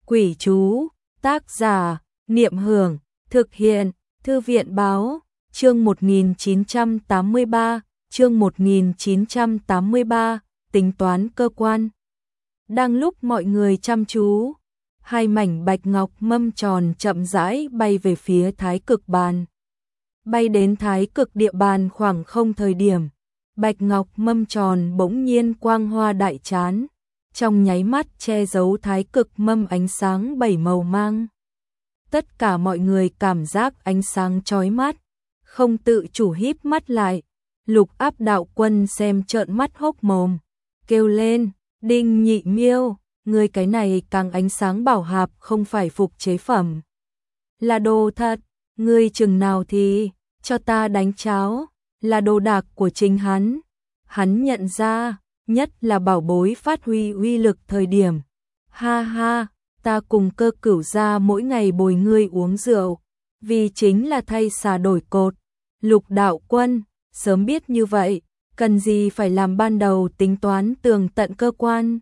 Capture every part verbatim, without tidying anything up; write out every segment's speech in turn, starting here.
Quỷ chú, tác giả, Niệm Hưởng, thực hiện, Thư viện báo, chương một nghìn chín trăm tám mươi ba, chương một nghìn chín trăm tám mươi ba, tính toán cơ quan. Đang lúc mọi người chăm chú, hai mảnh bạch ngọc mâm tròn chậm rãi bay về phía thái cực bàn. Bay đến thái cực địa bàn khoảng không thời điểm, bạch ngọc mâm tròn bỗng nhiên quang hoa đại chán, trong nháy mắt che giấu thái cực mâm ánh sáng bảy màu mang. Tất cả mọi người cảm giác ánh sáng chói mắt, không tự chủ híp mắt lại. Lục Áp đạo quân xem trợn mắt hốc mồm, kêu lên, Đinh Nhị Miêu, người cái này càng ánh sáng bảo hạp không phải phục chế phẩm. Là đồ thật, ngươi chừng nào thì, cho ta đánh cháo, là đồ đạc của chính hắn. Hắn nhận ra, nhất là bảo bối phát huy uy lực thời điểm. Ha ha, ta cùng Cơ Cửu gia mỗi ngày bồi ngươi uống rượu, vì chính là thay xà đổi cột. Lục đạo quân, sớm biết như vậy, cần gì phải làm ban đầu tính toán tường tận cơ quan.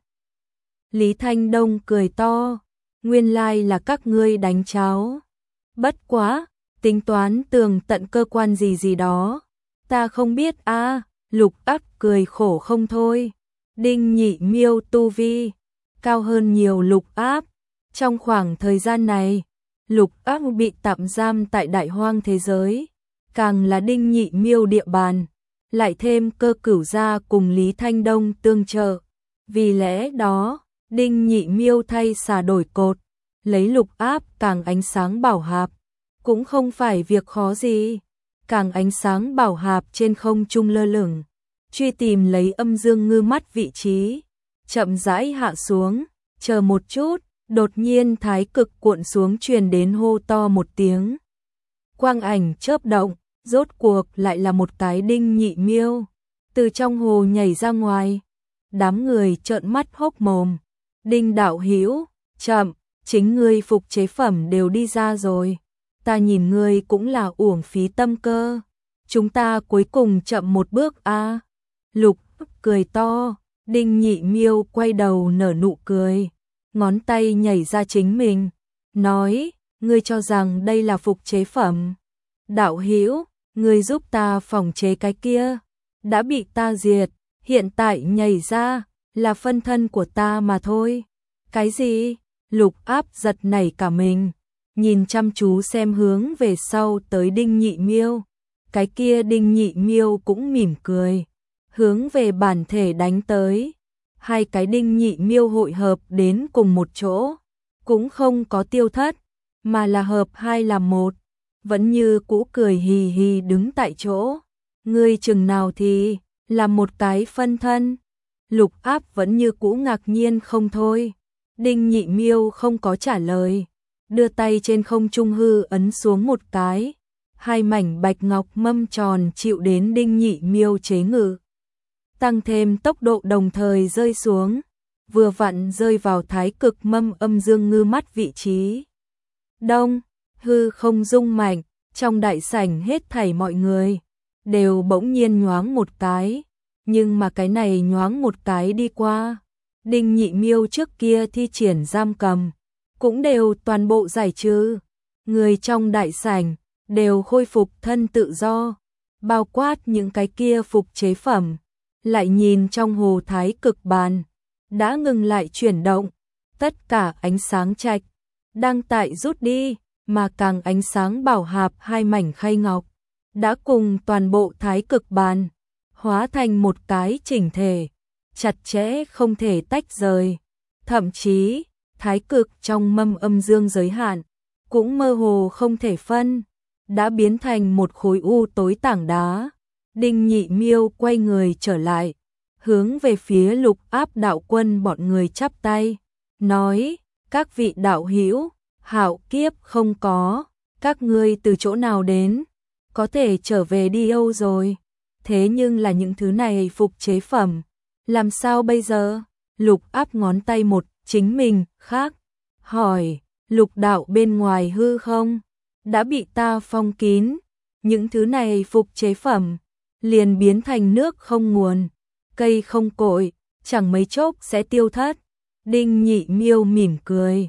Lý Thanh Đông cười to, nguyên lai là các ngươi đánh cháo. Bất quá, tính toán tường tận cơ quan gì gì đó, ta không biết a. À, Lục Áp cười khổ không thôi. Đinh Nhị Miêu tu vi cao hơn nhiều Lục Áp. Trong khoảng thời gian này, Lục Áp bị tạm giam tại Đại Hoang thế giới, càng là Đinh Nhị Miêu địa bàn, lại thêm Cơ Cửu gia cùng Lý Thanh Đông tương trợ. Vì lẽ đó, Đinh Nhị Miêu thay xà đổi cột, lấy Lục Áp càng ánh sáng bảo hạp, cũng không phải việc khó gì. Càng ánh sáng bảo hạp trên không trung lơ lửng, truy tìm lấy âm dương ngư mắt vị trí, chậm rãi hạ xuống, chờ một chút, đột nhiên thái cực cuộn xuống truyền đến hô to một tiếng. Quang ảnh chớp động, rốt cuộc lại là một cái Đinh Nhị Miêu, từ trong hồ nhảy ra ngoài. Đám người trợn mắt hốc mồm. Đinh đạo hữu, chậm, chính ngươi phục chế phẩm đều đi ra rồi. Ta nhìn ngươi cũng là uổng phí tâm cơ. Chúng ta cuối cùng chậm một bước a. À. Lục cười to, Đinh Nhị Miêu quay đầu nở nụ cười, ngón tay nhảy ra chính mình, nói, ngươi cho rằng đây là phục chế phẩm. Đạo hữu, ngươi giúp ta phòng chế cái kia, đã bị ta diệt, hiện tại nhảy ra, là phân thân của ta mà thôi. Cái gì? Lục Áp giật nảy cả mình, nhìn chăm chú xem hướng về sau tới Đinh Nhị Miêu. Cái kia Đinh Nhị Miêu cũng mỉm cười, hướng về bản thể đánh tới. Hai cái Đinh Nhị Miêu hội hợp đến cùng một chỗ, cũng không có tiêu thất, mà là hợp hai làm một, vẫn như cũ cười hì hì đứng tại chỗ. Ngươi chừng nào thì làm một cái phân thân? Lục Áp vẫn như cũ ngạc nhiên không thôi. Đinh Nhị Miêu không có trả lời, đưa tay trên không trung hư ấn xuống một cái, hai mảnh bạch ngọc mâm tròn chịu đến Đinh Nhị Miêu chế ngự, tăng thêm tốc độ đồng thời rơi xuống, vừa vặn rơi vào thái cực mâm âm dương ngư mắt vị trí. Đông, hư không rung mạnh, trong đại sảnh hết thảy mọi người đều bỗng nhiên nhoáng một cái, nhưng mà cái này nhoáng một cái đi qua, Đinh Nhị Miêu trước kia thi triển giam cầm cũng đều toàn bộ giải trừ. Người trong đại sảnh đều khôi phục thân tự do, bao quát những cái kia phục chế phẩm. Lại nhìn trong hồ thái cực bàn, đã ngừng lại chuyển động, tất cả ánh sáng trạch đang tại rút đi, mà càng ánh sáng bảo hạp hai mảnh khay ngọc đã cùng toàn bộ thái cực bàn hóa thành một cái chỉnh thể, chặt chẽ không thể tách rời. Thậm chí, thái cực trong mâm âm dương giới hạn cũng mơ hồ không thể phân, đã biến thành một khối u tối tảng đá. Đinh Nhị Miêu quay người trở lại, hướng về phía Lục Áp đạo quân bọn người chắp tay, nói, các vị đạo hữu, hạo kiếp không có, các ngươi từ chỗ nào đến, có thể trở về đi Âu rồi, thế nhưng là những thứ này phục chế phẩm, làm sao bây giờ? Lục Áp ngón tay một, chính mình, khác, hỏi, Lục đạo bên ngoài hư không, đã bị ta phong kín, những thứ này phục chế phẩm liền biến thành nước không nguồn, cây không cội, chẳng mấy chốc sẽ tiêu thất. Đinh Nhị Miêu mỉm cười,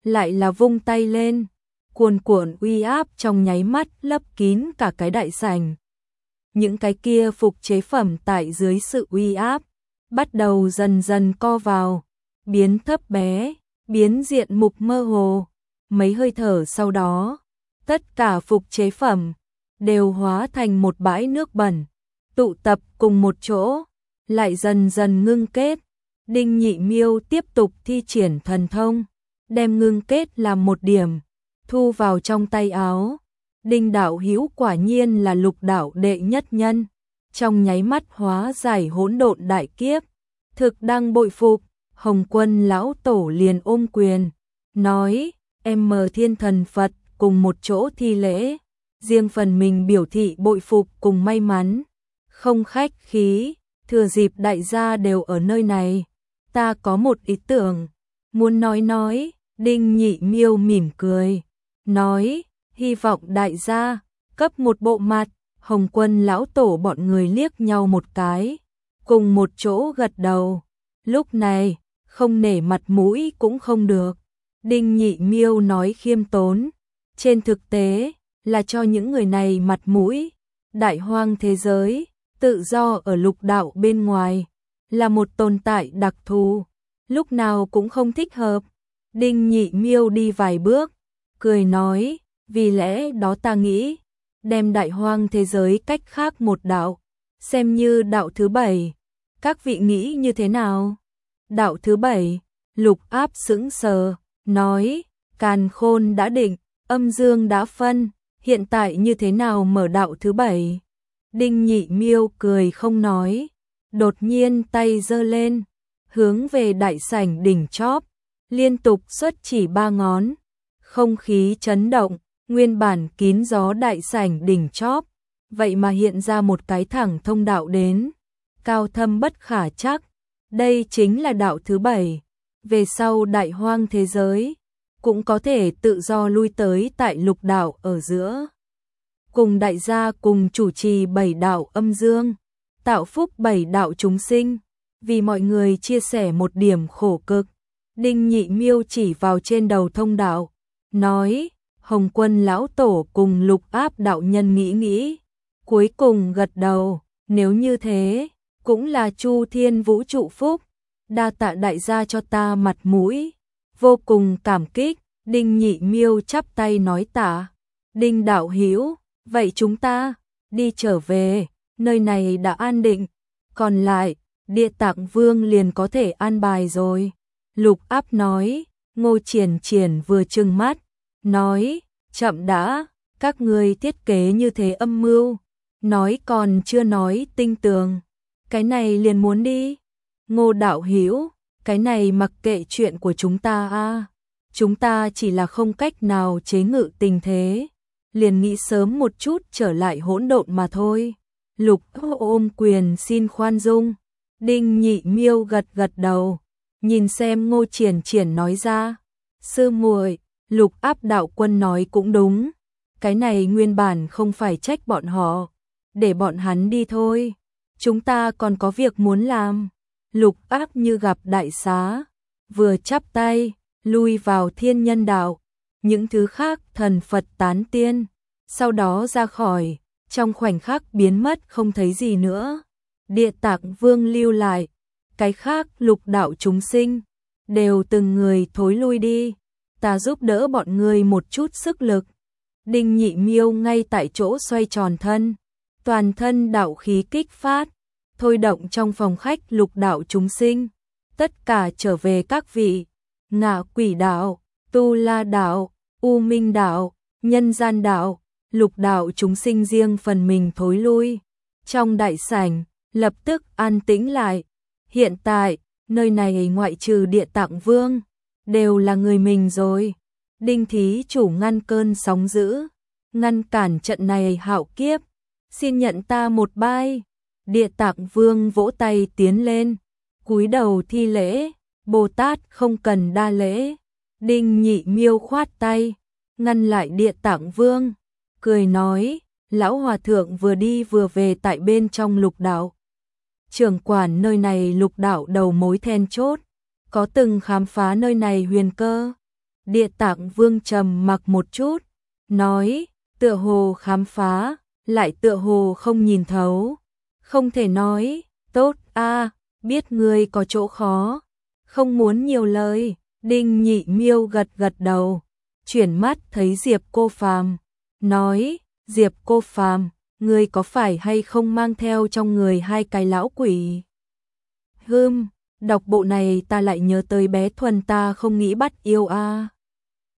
lại là vung tay lên, cuồn cuộn uy áp trong nháy mắt lấp kín cả cái đại sảnh. Những cái kia phục chế phẩm tại dưới sự uy áp, bắt đầu dần dần co vào, biến thấp bé, biến diện mục mơ hồ. Mấy hơi thở sau đó, tất cả phục chế phẩm đều hóa thành một bãi nước bẩn, tụ tập cùng một chỗ, lại dần dần ngưng kết. Đinh Nhị Miêu tiếp tục thi triển thần thông, đem ngưng kết làm một điểm, thu vào trong tay áo. Đinh đạo hữu quả nhiên là lục đạo đệ nhất nhân, trong nháy mắt hóa giải hỗn độn đại kiếp, thực đang bội phục. Hồng Quân lão tổ liền ôm quyền, nói, em mờ Thiên Thần Phật cùng một chỗ thi lễ, riêng phần mình biểu thị bội phục cùng may mắn, không khách khí, thừa dịp đại gia đều ở nơi này, ta có một ý tưởng, muốn nói nói. Đinh Nhị Miêu mỉm cười, nói, hy vọng đại gia cấp một bộ mặt. Hồng Quân lão tổ bọn người liếc nhau một cái, cùng một chỗ gật đầu. Lúc này, không nể mặt mũi cũng không được. Đinh Nhị Miêu nói khiêm tốn, trên thực tế là cho những người này mặt mũi. Đại hoang thế giới, tự do ở lục đạo bên ngoài, là một tồn tại đặc thù, lúc nào cũng không thích hợp. Đinh Nhị Miêu đi vài bước, cười nói, vì lẽ đó ta nghĩ, đem đại hoang thế giới cách khác một đạo, xem như đạo thứ bảy. Các vị nghĩ như thế nào? Đạo thứ bảy, Lục Áp sững sờ, nói, càn khôn đã định, âm dương đã phân, hiện tại như thế nào mở đạo thứ bảy? Đinh Nhị Miêu cười không nói, đột nhiên tay giơ lên, hướng về đại sảnh đỉnh chóp, liên tục xuất chỉ ba ngón, không khí chấn động, nguyên bản kín gió đại sảnh đỉnh chóp, vậy mà hiện ra một cái thẳng thông đạo đến, cao thâm bất khả chắc. Đây chính là đạo thứ bảy, về sau đại hoang thế giới, cũng có thể tự do lui tới tại lục đạo ở giữa. Cùng đại gia cùng chủ trì bảy đạo âm dương, tạo phúc bảy đạo chúng sinh, vì mọi người chia sẻ một điểm khổ cực. Đinh Nhị Miêu chỉ vào trên đầu thông đạo, nói, Hồng Quân lão tổ cùng Lục Áp đạo nhân nghĩ nghĩ, cuối cùng gật đầu, nếu như thế, cũng là Chu Thiên vũ trụ phúc, đa tạ đại gia cho ta mặt mũi, vô cùng cảm kích. Đinh Nhị Miêu chắp tay nói tạ. Đinh đạo hữu, vậy chúng ta đi trở về, nơi này đã an định, còn lại Địa Tạng Vương liền có thể an bài rồi. Lục Áp nói. Ngô Triển Triển vừa trừng mắt, nói, chậm đã, các ngươi thiết kế như thế âm mưu, nói còn chưa nói tinh tường, cái này liền muốn đi. Ngô đạo hữu, cái này mặc kệ chuyện của chúng ta a, chúng ta chỉ là không cách nào chế ngự tình thế, liền nghĩ sớm một chút trở lại hỗn độn mà thôi. Lục ôm quyền xin khoan dung. Đinh Nhị Miêu gật gật đầu, nhìn xem Ngô Triển Triển nói ra, sư muội, Lục Áp đạo quân nói cũng đúng, cái này nguyên bản không phải trách bọn họ, để bọn hắn đi thôi, chúng ta còn có việc muốn làm. Lục Áp như gặp đại xá, vừa chắp tay, lui vào thiên nhân đạo, những thứ khác thần Phật tán tiên, sau đó ra khỏi, trong khoảnh khắc biến mất không thấy gì nữa. Địa Tạng Vương lưu lại, cái khác lục đạo chúng sinh, đều từng người thối lui đi, ta giúp đỡ bọn người một chút sức lực. Đinh Nhị Miêu ngay tại chỗ xoay tròn thân, toàn thân đạo khí kích phát, thôi động trong phòng khách lục đạo chúng sinh, tất cả trở về các vị, Ngạ Quỷ đạo, Tu La đạo, U Minh đạo, Nhân Gian đạo, lục đạo chúng sinh riêng phần mình thối lui. Trong đại sảnh, lập tức an tĩnh lại. Hiện tại, nơi này ngoại trừ Địa Tạng Vương, đều là người mình rồi. Đinh thí chủ ngăn cơn sóng dữ, ngăn cản trận này hạo kiếp, xin nhận ta một bái. Địa Tạng Vương vỗ tay tiến lên, cúi đầu thi lễ, Bồ Tát không cần đa lễ. Đinh Nhị Miêu khoát tay, ngăn lại Địa Tạng Vương, cười nói, lão hòa thượng vừa đi vừa về tại bên trong lục đạo. Trưởng quản nơi này lục đạo đầu mối then chốt, có từng khám phá nơi này huyền cơ. Địa Tạng Vương trầm mặc một chút, nói, tựa hồ khám phá, lại tựa hồ không nhìn thấu. Không thể nói, tốt a, biết ngươi có chỗ khó, không muốn nhiều lời. Đinh Nhị Miêu gật gật đầu, chuyển mắt thấy Diệp Cô Phàm, nói, Diệp Cô Phàm, ngươi có phải hay không mang theo trong người hai cái lão quỷ? Hừm, đọc bộ này ta lại nhớ tới bé Thuần ta không nghĩ bắt yêu a.